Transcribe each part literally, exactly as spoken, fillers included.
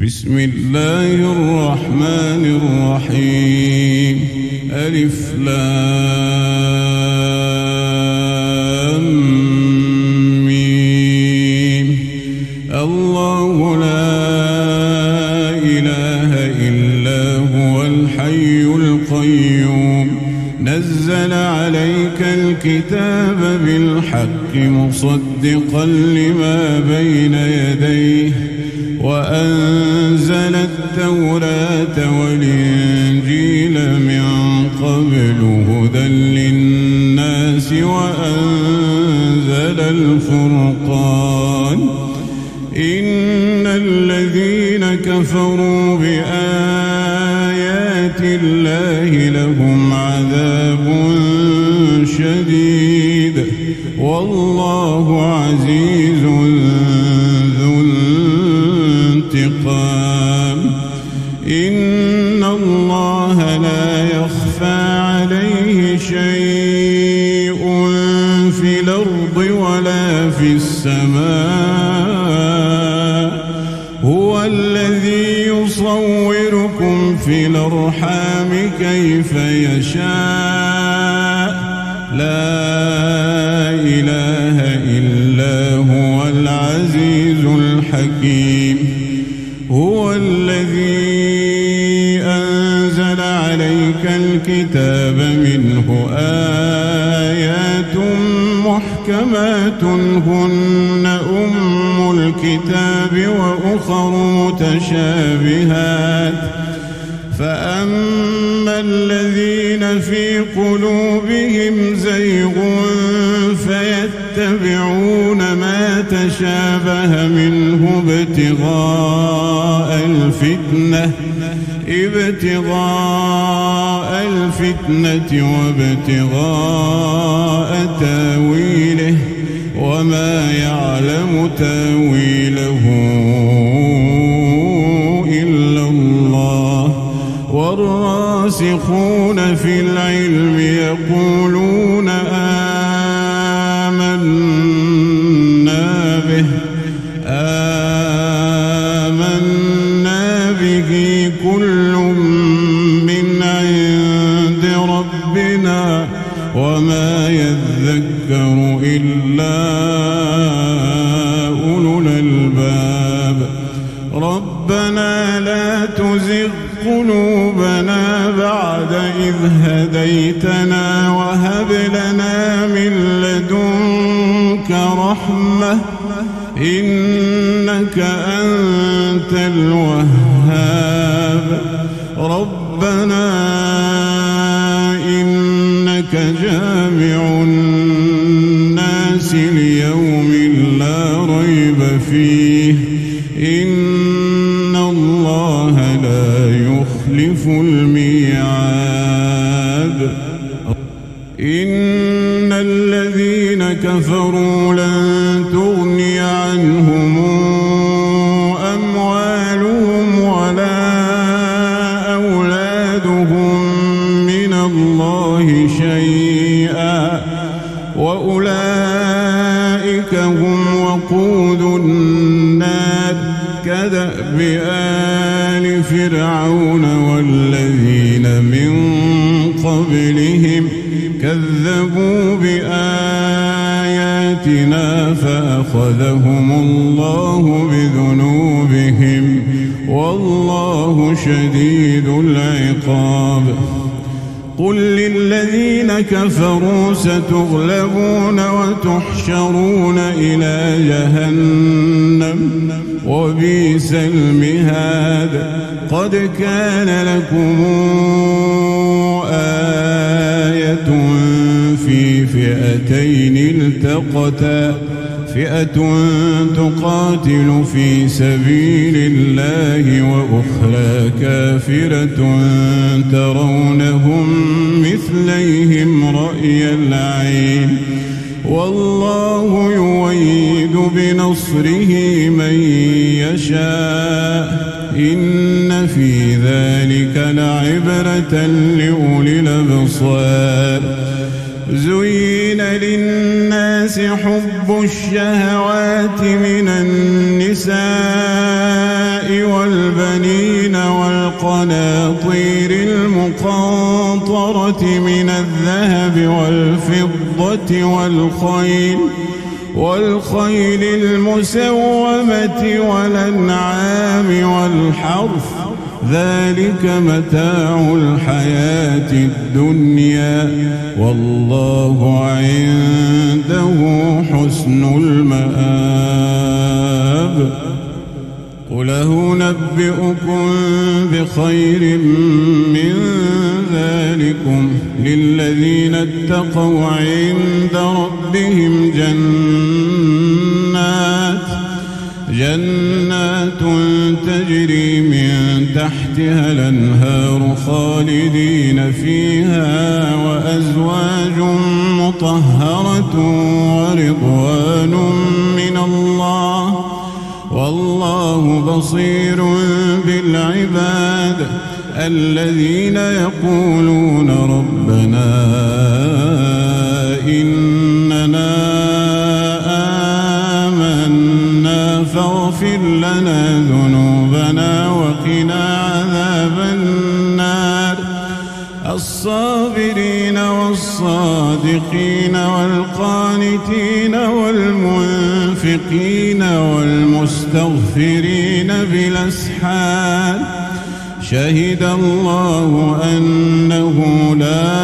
بسم الله الرحمن الرحيم ألف لام ميم الله لا إله إلا هو الحي القيوم نزل عليك الكتاب بالحق مصدقا لما بين يديه وأنزل التوراة والإنجيل من قبل هدى للناس وأنزل الفرقان إن الذين كفروا بآيات الله لهم عذاب شديد والله عزيز ذو انتقام إن الله لا يخفى عليه شيء في الأرض ولا في السماء هو الذي يصوركم في الأرحام كيف يشاء لا إله إلا هو العزيز الحكيم هو الذي أنزل عليك الكتاب منه آيات محكمات هن أم الكتاب وأخر متشابهات فأما الذين في قلوبهم زيغ فيتبعون ما تشابه منه ابتغاء الفتنة ابتغاء الفتنة وابتغاء تاويله وما يعلم تاويله إلا الله والراسخون في العلم يقولون آمنا به آمنا به كل من عند ربنا وما يذكر إلا أولو الألباب ربنا لا تزغ قلوبنا بعد إذ هديتنا وهب لنا من لدنك رحمة إنك أنت الوهاب ربنا إنك جامع الناس ليوم لا ريب فيه إن الله لا يخلف الميعاد إن الذين كفروا لن تغني عنهم أموالهم ولا أولادهم من الله شيئا وأولئك هم وقود النار كدأب آل فرعون والذين من قبلهم كذبوا بآياتنا فأخذهم الله بذنوبهم والله شديد العقاب قل للذين كفروا ستغلبون وتحشرون إلى جهنم وبئس المهاد قد كان لكم آية في فئتين التقتا فئة تقاتل في سبيل الله وأخرى كافرة ترونهم مثليهم رأي العين والله يؤيد بنصره من يشاء إن في ذلك لعبرة لأولي الأبصار زين للناس حب الشهوات من النساء والبنين والقناطير المقنطرة من الذهب والفضة والخيل والخيل المسومة والأنعام والحرث ذلك متاع الحياة الدنيا والله عنده حسن المآب. قل أنبئكم بخير من ذلكم للذين اتقوا عند ربهم جنات جنات تجري من تحتها الأنهار خالدين فيها وأزواج مطهرة ورضوان من الله والله بصير بالعباد. الذين يقولون ربنا إننا آمنا فاغفر لنا ذنوبنا وقنا عذاب النار. الصابرين والصادقين والقانتين والمنفقين والمستغفرين بالأسحار. شهد الله أنه لا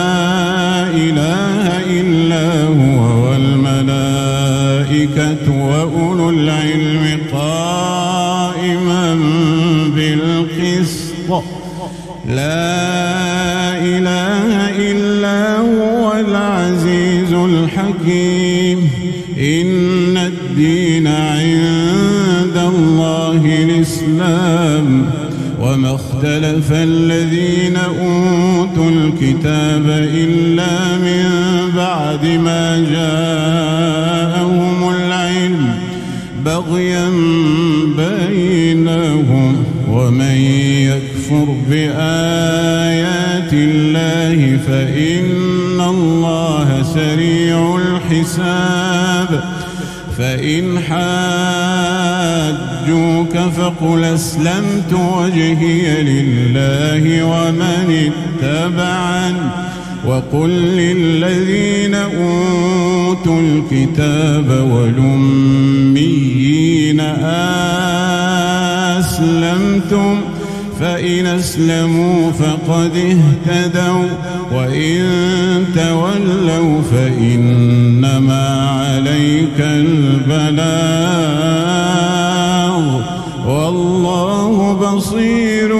إله إلا هو والملائكة وأولو العلم قائما بالقسط. لا إله إلا هو العزيز الحكيم. إن الدين عند الله الإسلام وما اختلف الذين أوتوا الكتاب إلا من بعد ما جاءهم العلم بغيا بينهم. ومن يكفر بآيات الله فإن الله سريع الحساب. فإن حاجوك فقل أسلمت وجهي لله ومن اتبعن وقل للذين أوتوا الكتاب والأميين أسلمتم فإن أسلموا فقد اهتدوا وإن تولوا فإنما عليك البلاغ والله بصير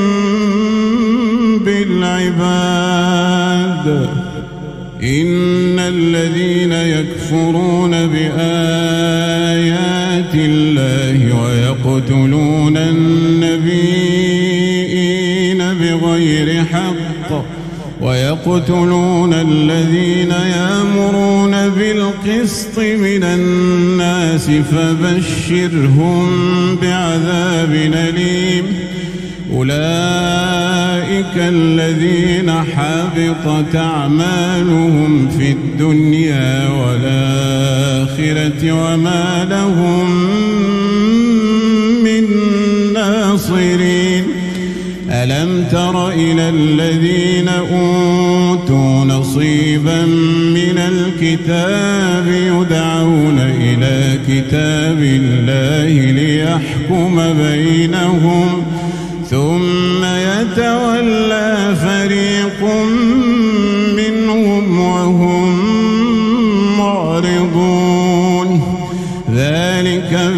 بالعباد. إن الذين يكفرون بآيات الله ويقتلون النبيين بغير حق ويقتلون الذين يأمرون بالقسط من الناس فبشرهم بعذاب أليم. أولئك الذين حبطت أعمالهم في الدنيا والآخرة وما لهم من ناصرين. ألم تر إلى الذين أوتوا نصيبا من الكتاب يدعون إلى كتاب الله ليحكم بينهم ثم يتولى فريق منهم وهم معرضون. ذلك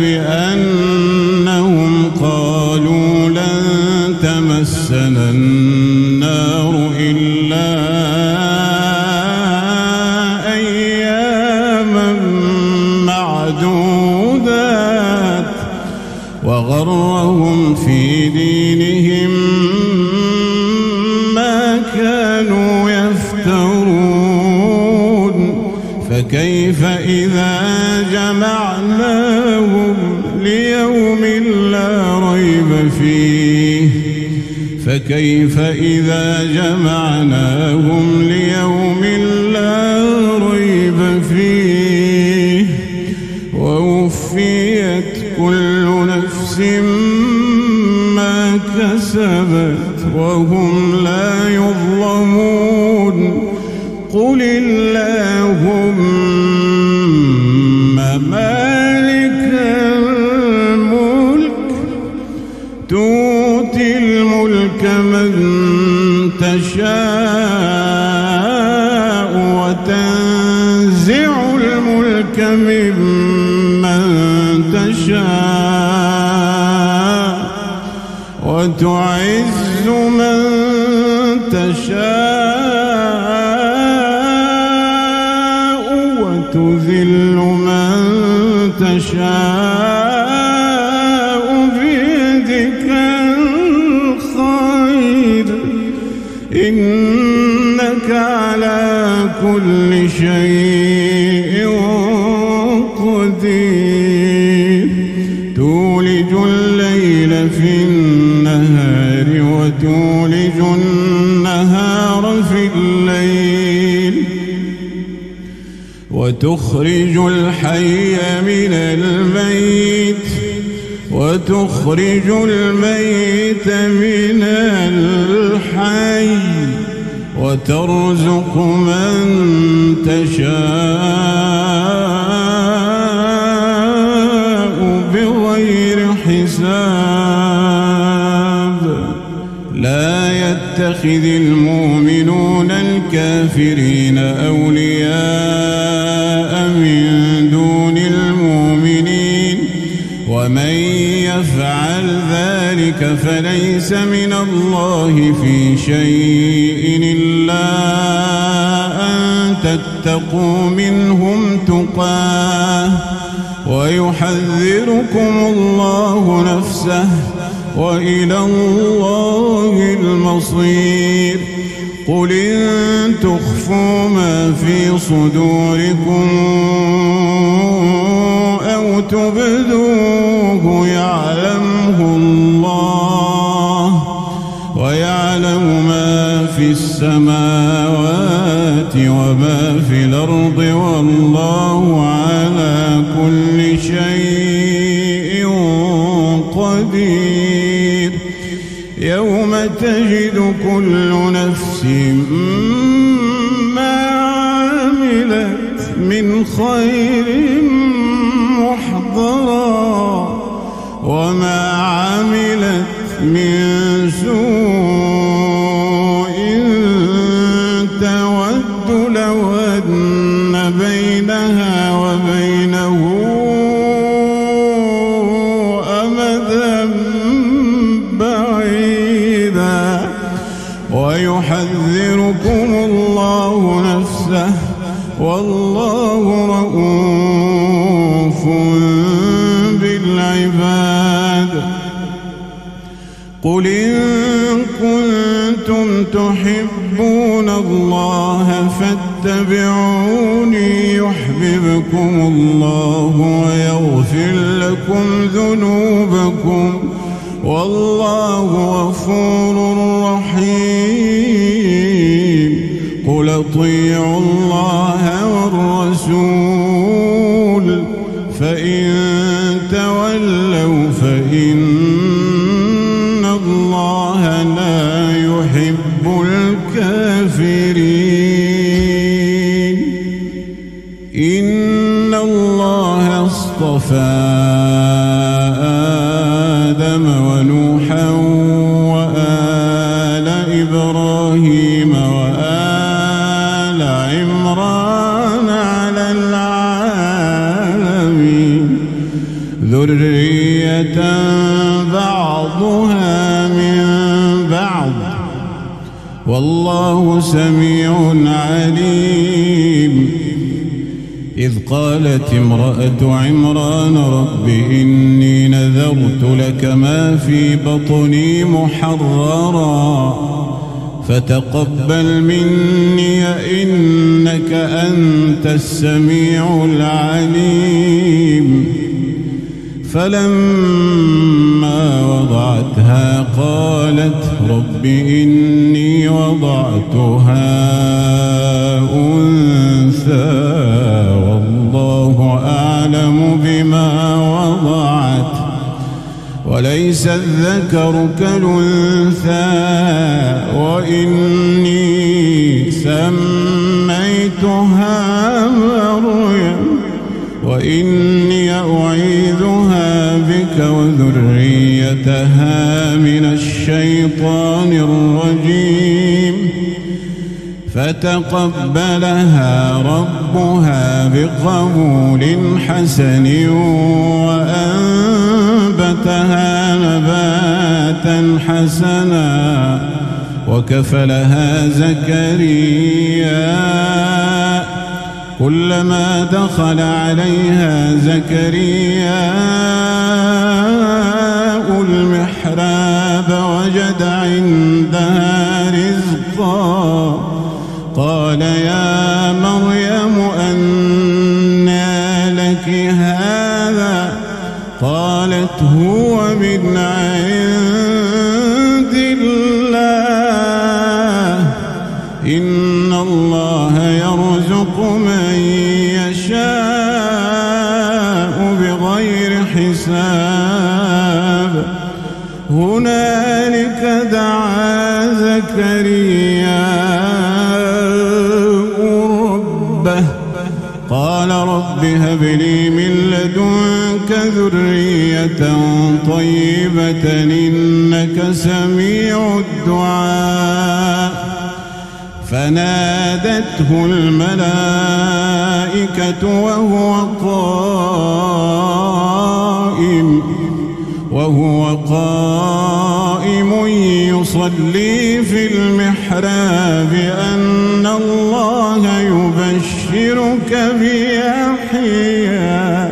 بأنهم قالوا لن تمسنا النار إلا أياما معدودات وغرهم في دينهم ما كانوا يفترون. فكيف إذا جمعناهم ليوم لا ريب فيه فكيف إذا جمعناهم ليوم لا ريب فيه ووفيت كل نفس كسبت وهم لا يظلمون قل اللهم مالك الملك تؤتي الملك من تشاء وتنزع الملك ممن تشاء وتعز من تشاء وتذل من تشاء بيدك الخير إنك على كل شيء قدير تولج الليل في النهار وتولج النهار في الليل وتخرج الحي من الميت وتخرج الميت من الحي وترزق من تشاء بغير حساب لا يتخذ المؤمنون الكافرين أولياء من دون المؤمنين ومن يفعل ذلك فليس من الله في شيء إلا أن تتقوا منهم تقاه ويحذركم الله نفسه وإلى الله المصير قل إن تخفوا ما في صدوركم أو تبدوه يعلمه الله ويعلم ما في السماوات وما في الأرض والله على كل شيء قدير يوم تجد كل نفس ما عملت من خير محضرا وما عملت من سوء تود لو أن بينها وبينه أمدا بعيدا ويحذركم الله نفسه والله رؤوف بالعباد قل إن كنتم تحبون الله فاتبعوني يحببكم الله ويغفر لكم ذنوبكم والله غفور رحيم قل اطيعوا الله والرسول فإن تولوا فإن الله لا يحب الكافرين إن الله اصطفى آدم ونوحا وآل إبراهيم وآل عمران على العالمين ذرية بعضها من بعض والله سميع عليم إذ قالت امرأة عمران رب إني نذرت لك ما في بطني محررا فتقبل مني إنك أنت السميع العليم فلما وضعتها قالت رب إني وضعتها أنثى والله أعلم بما وضعت وليس الذكر كالأنثى وإني سميتها مريم وإني أعيذها بك وذريتها من الشيطان الرجيم فتقبلها ربها بقبول حسن وأنبتها نباتا حسنا وكفلها زكريا كلما دخل عليها زكريا المحراب وجد عندها رزقا قال يا مريم أنى لك هذا قالت هو من عند الله إن الله يرزق من يشاء بغير حساب هنالك دعا زكريا ربه قال رب هب لي من لدنك ذرية طيبة إنك سميع الدعاء فنادته الملائكة وهو قائم وهو قائم يصلي في المحراب أن الله يبشرك بيحيى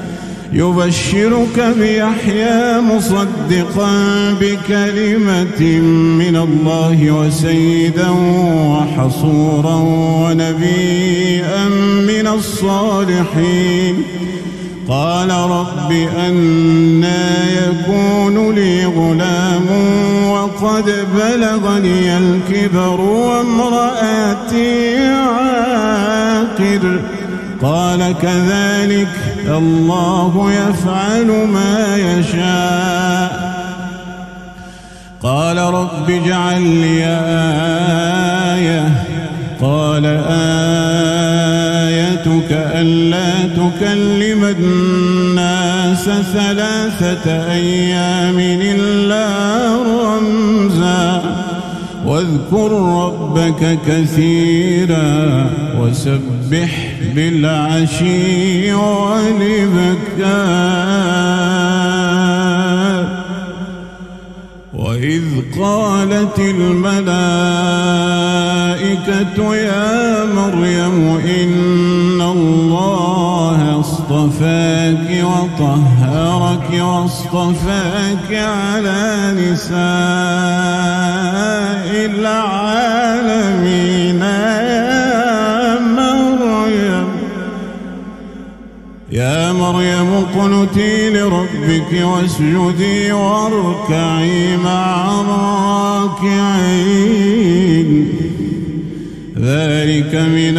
يبشرك بيحيى مصدقا بكلمة من الله وسيدا وحصورا ونبيا من الصالحين قال رب أنى يكون لي غلام وقد بلغني الكبر وامرأتي عاقر قال كذلك الله يفعل ما يشاء قال رب اجعل لي آية قال آيتك ألا تكلم الناس ثلاثة أيام إلا رمزا واذكر ربك كثيرا وسبح بالعشي والإبكار وإذ قالت الملائكة يا مريم إن الله اصطفاك وطهرك واصطفاك على نساء العالمين يا مريم يا مريم اقنتي لربك واسجدي واركعي مع الراكعين ذلك من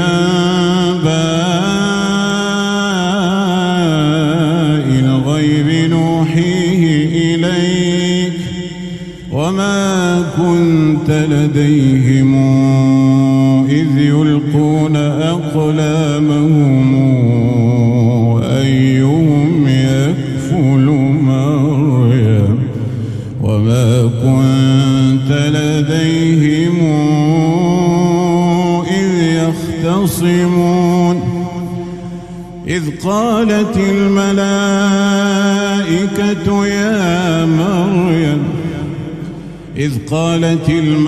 أنباء الغيب نوحيه إليك وما كنت لديهم إذ يلقون أقلامهم أيهم يكفل مريم وما كنت لديهم إذ يختصمون إذ قالت الملائكة يا مريم إذ قالت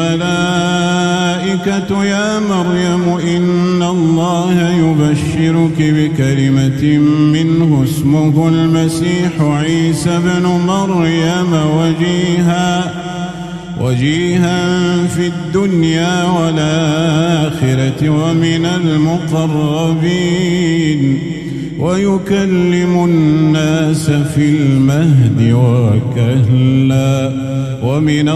الملائكة يا مريم إن الله يبشرك بكلمة منه اسمه المسيح عيسى بن مريم وجيها وجيها في الدنيا والآخرة ومن المقربين ويكلم الناس في المهد وكهلا ومن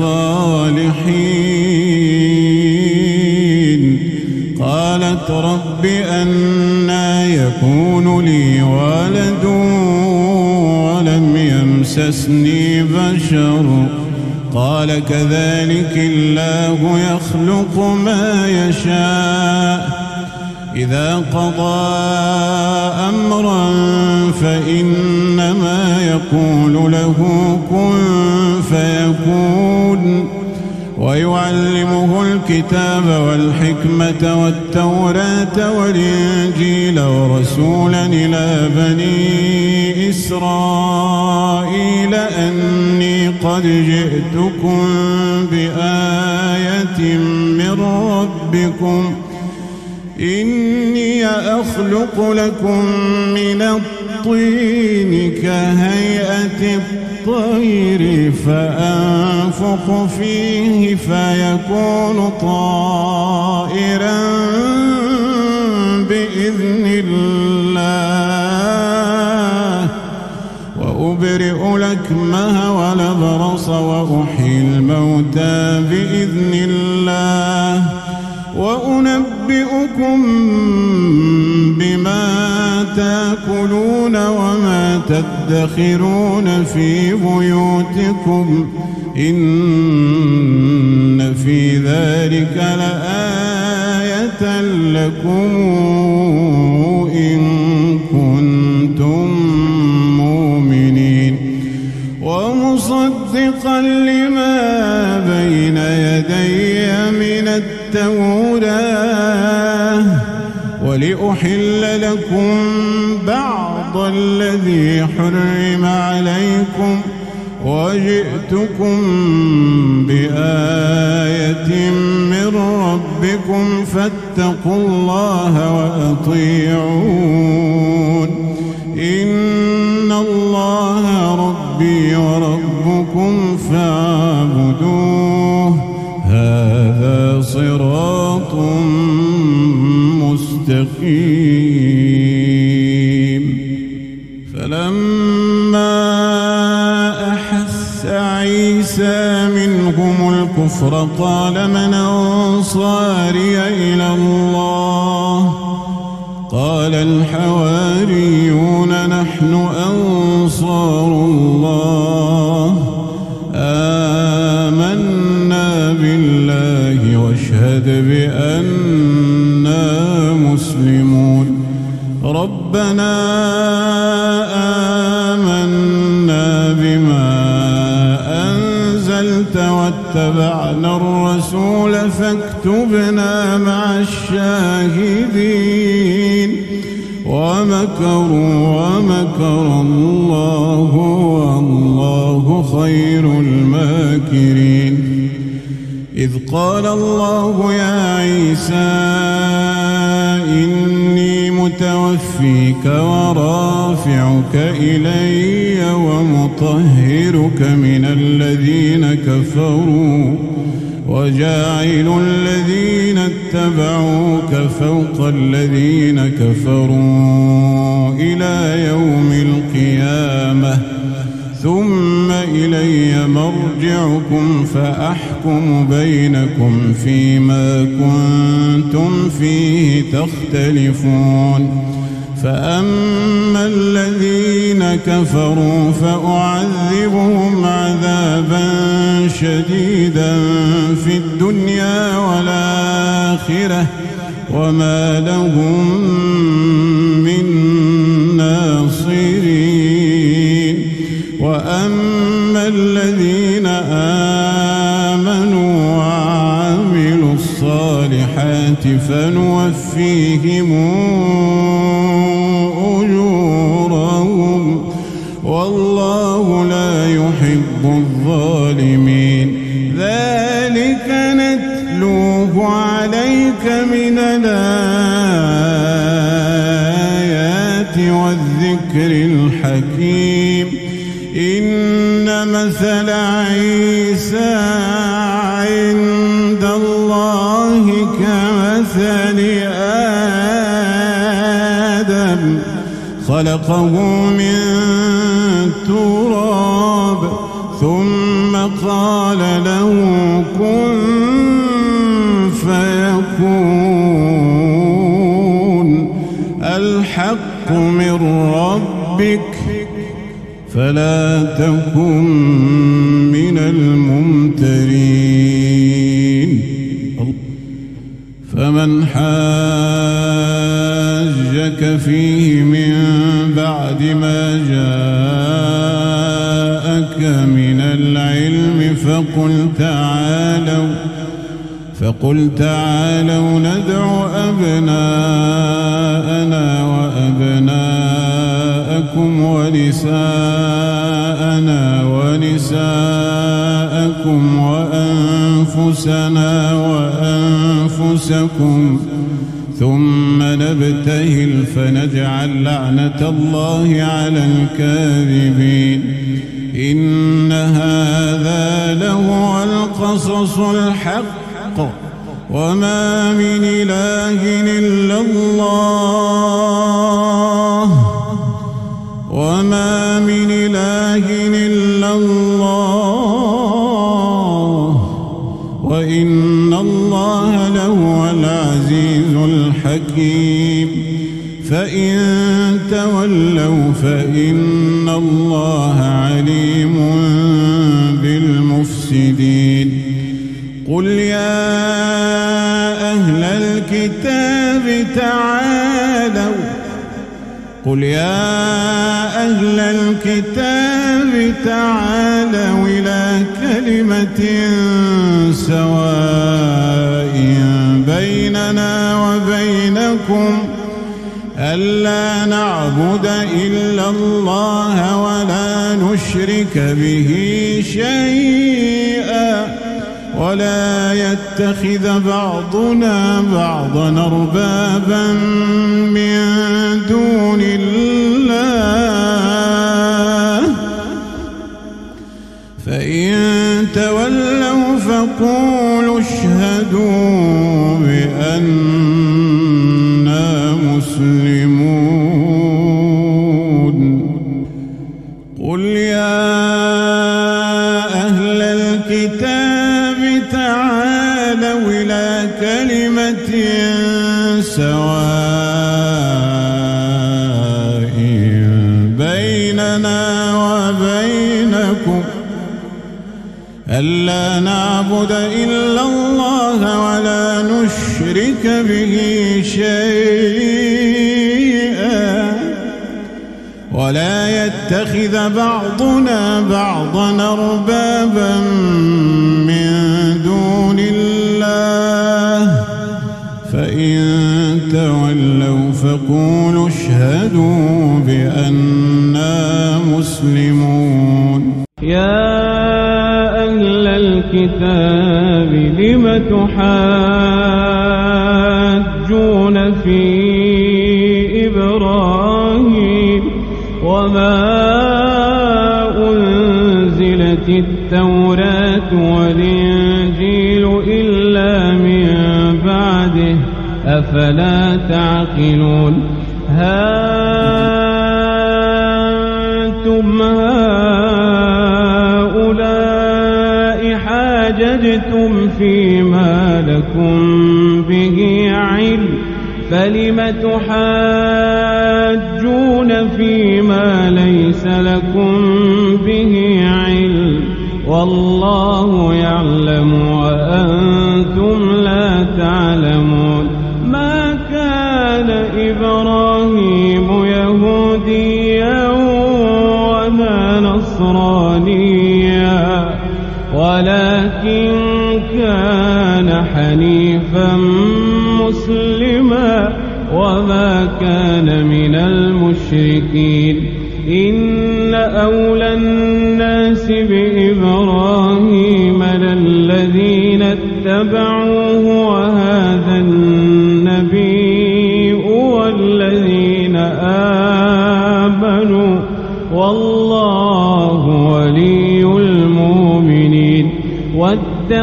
الصالحين قالت رب أنى يكون لي ولد ولم يمسسني يمسسني بشر قال كذلك الله يخلق ما يشاء إذا قضى أمرا فإنما يقول له كن فيكون ويعلمه الكتاب والحكمة والتوراة والإنجيل ورسولا إلى بني إسرائيل أني قد جئتكم بآية من ربكم إني أخلق لكم من الطين كهيئة الطير فأنفخ فيه فيكون طائرا بإذن الله وأبرئ الأكمه والأبرص وأحيي الموتى بإذن الله وأنبئكم بما تأكلون وما تدخرون في بيوتكم إن في ذلك لآية لكم إن كنتم مؤمنين ومصدقا لما بين يدي من التوراة ولأحل لكم بعض الذي حرم عليكم وجئتكم بآية من ربكم فاتقوا الله وأطيعون إن الله ربي وربكم فاعبدوه هذا صراط مستقيم فلما أحس عيسى منهم الكفر قال من أنصاري إلى الله قال الحواريون نحن أنصار الله آمنا بالله واشهد بأننا مسلمون ربنا آمنا بما أنزلت واتبعنا الرسول فاكتبنا مع الشاهدين ومكروا ومكر الله والله خير الماكرين إذ قال الله يا عيسى إني متوفيك ورافعك إلي ومطهرك من الذين كفروا وجاعل الذين اتبعوك فوق الذين كفروا إلى يوم القيامة ثم إلي مرجعكم فأحكم بينكم فيما كنتم فيه تختلفون فأما الذين كفروا فأعذبهم عذابا شديدا في الدنيا والآخرة وما لهم من ناصرين وأما الذين آمنوا وعملوا الصالحات فنوفيهم أجورهم والله لا يحب الظالمين ذلك نتلوه عليك من الآيات والذكر الحكيم إن مثل عيسى عند الله كمثل آدم خلقه من تراب ثم قال له كن فيكون الحق من ربك فلا تكن من الممترين. فمن حاجك فيه من بعد ما جاءك من العلم فقل تعالوا فقل تعالوا ندع أبناءنا وأبناءكم ونساءنا ونساءكم وأنفسنا وأنفسكم ثم نبتهل فنجعل لعنة الله على الكاذبين. إن هذا لهو القصص الحق وما من إله إلا الله وما من إله إلا الله وإن الله لهو العزيز الحكيم. فإن تولوا فإن الله عليم بالمفسدين. قل يا أهل الكتاب تعالوا قل يا أهل الكتاب تعالوا إلى كلمة سواء بيننا وبينكم ألا نعبد إلا الله ولا نشرك به شيئا ولا يتخذ بعضنا بعضا أربابا من دون الله. فإن تولوا فقولوا اشهدوا بأننا مسلمون. قل يا أهل الكتاب تعالوا إلى كلمة سواء بيننا وبينكم ألا نعبد إلا الله ولا نشرك به شيئا ولا يتخذ بعضنا بعضا أربابا من دون الله. فإن تولوا فقولوا اشهدوا بأننا مسلمون. يا أهل الكتاب لم تحاجون في إبراهيم وما أنزلت التوراة والإنجيل إلا من بعده أفلا تعقلون. ها أنتم هؤلاء حاججتم فيما لكم به علم فلم تحاجون فيما ليس لكم به علم والله يعلم وأنتم لا تعلمون. ما كان إبراهيم يهوديا ولا نصرانيا ولكن كان حنيفا مسلما وما كان من المشركين. إن أولى الناس بإبراهيم للذين اتبعوه وهذا النبي والذين آمنوا والله ولي المؤمنين. ودت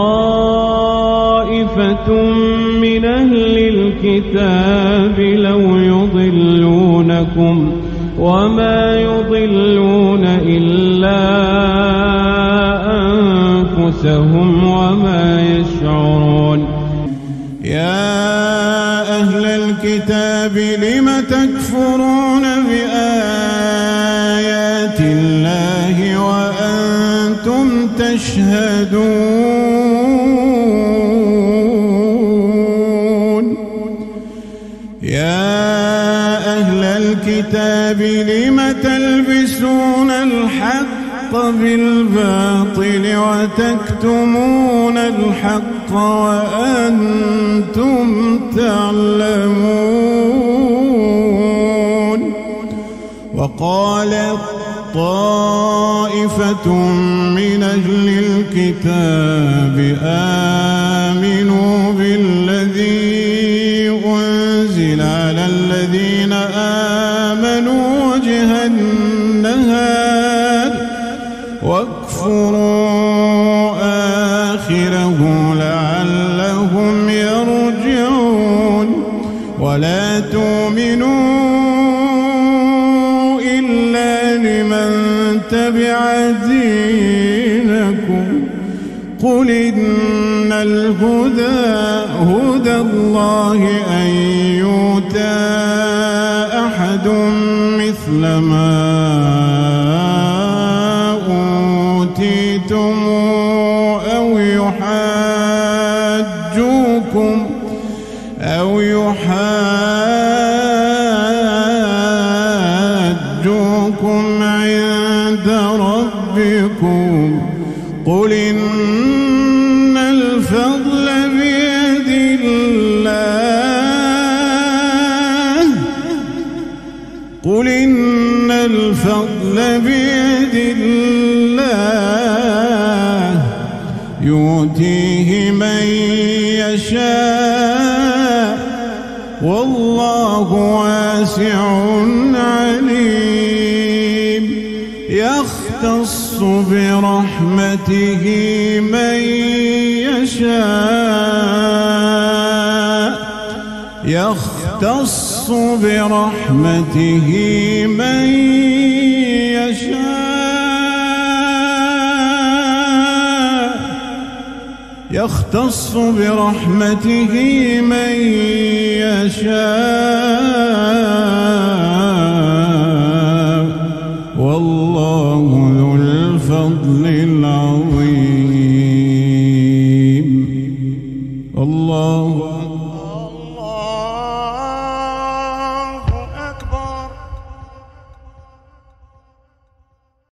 طائفة من أهل الكتاب لو يضلونكم وما يضلون إلا أنفسهم وما يشعرون. يا أهل الكتاب لم تكفرون بآيات الله يشهدون يا أهل الكتاب لم تلبسون الحق بالباطل وتكتمون الحق وأنتم تعلمون وقالت طائفة من أهل الكتاب آمنوا بالذي أنزل على الذين آمنوا وجه النهار واكفروا آخره لعلهم يرجعون ولا تؤمنوا إلا لمن تبع دينكم قل إن الهدى هدى الله أن يؤتى أحد مثل ما أوتيتم أو يحاجوكم أو يحاجوكم عند ربكم قل إن الفضل بيد الله قل إن الفضل بيد الله يؤتيه من يشاء والله واسع عليم يختص برحمته من يشاء يختص برحمته من يشاء يختص برحمته من يشاء والله ذو الفضل العظيم الله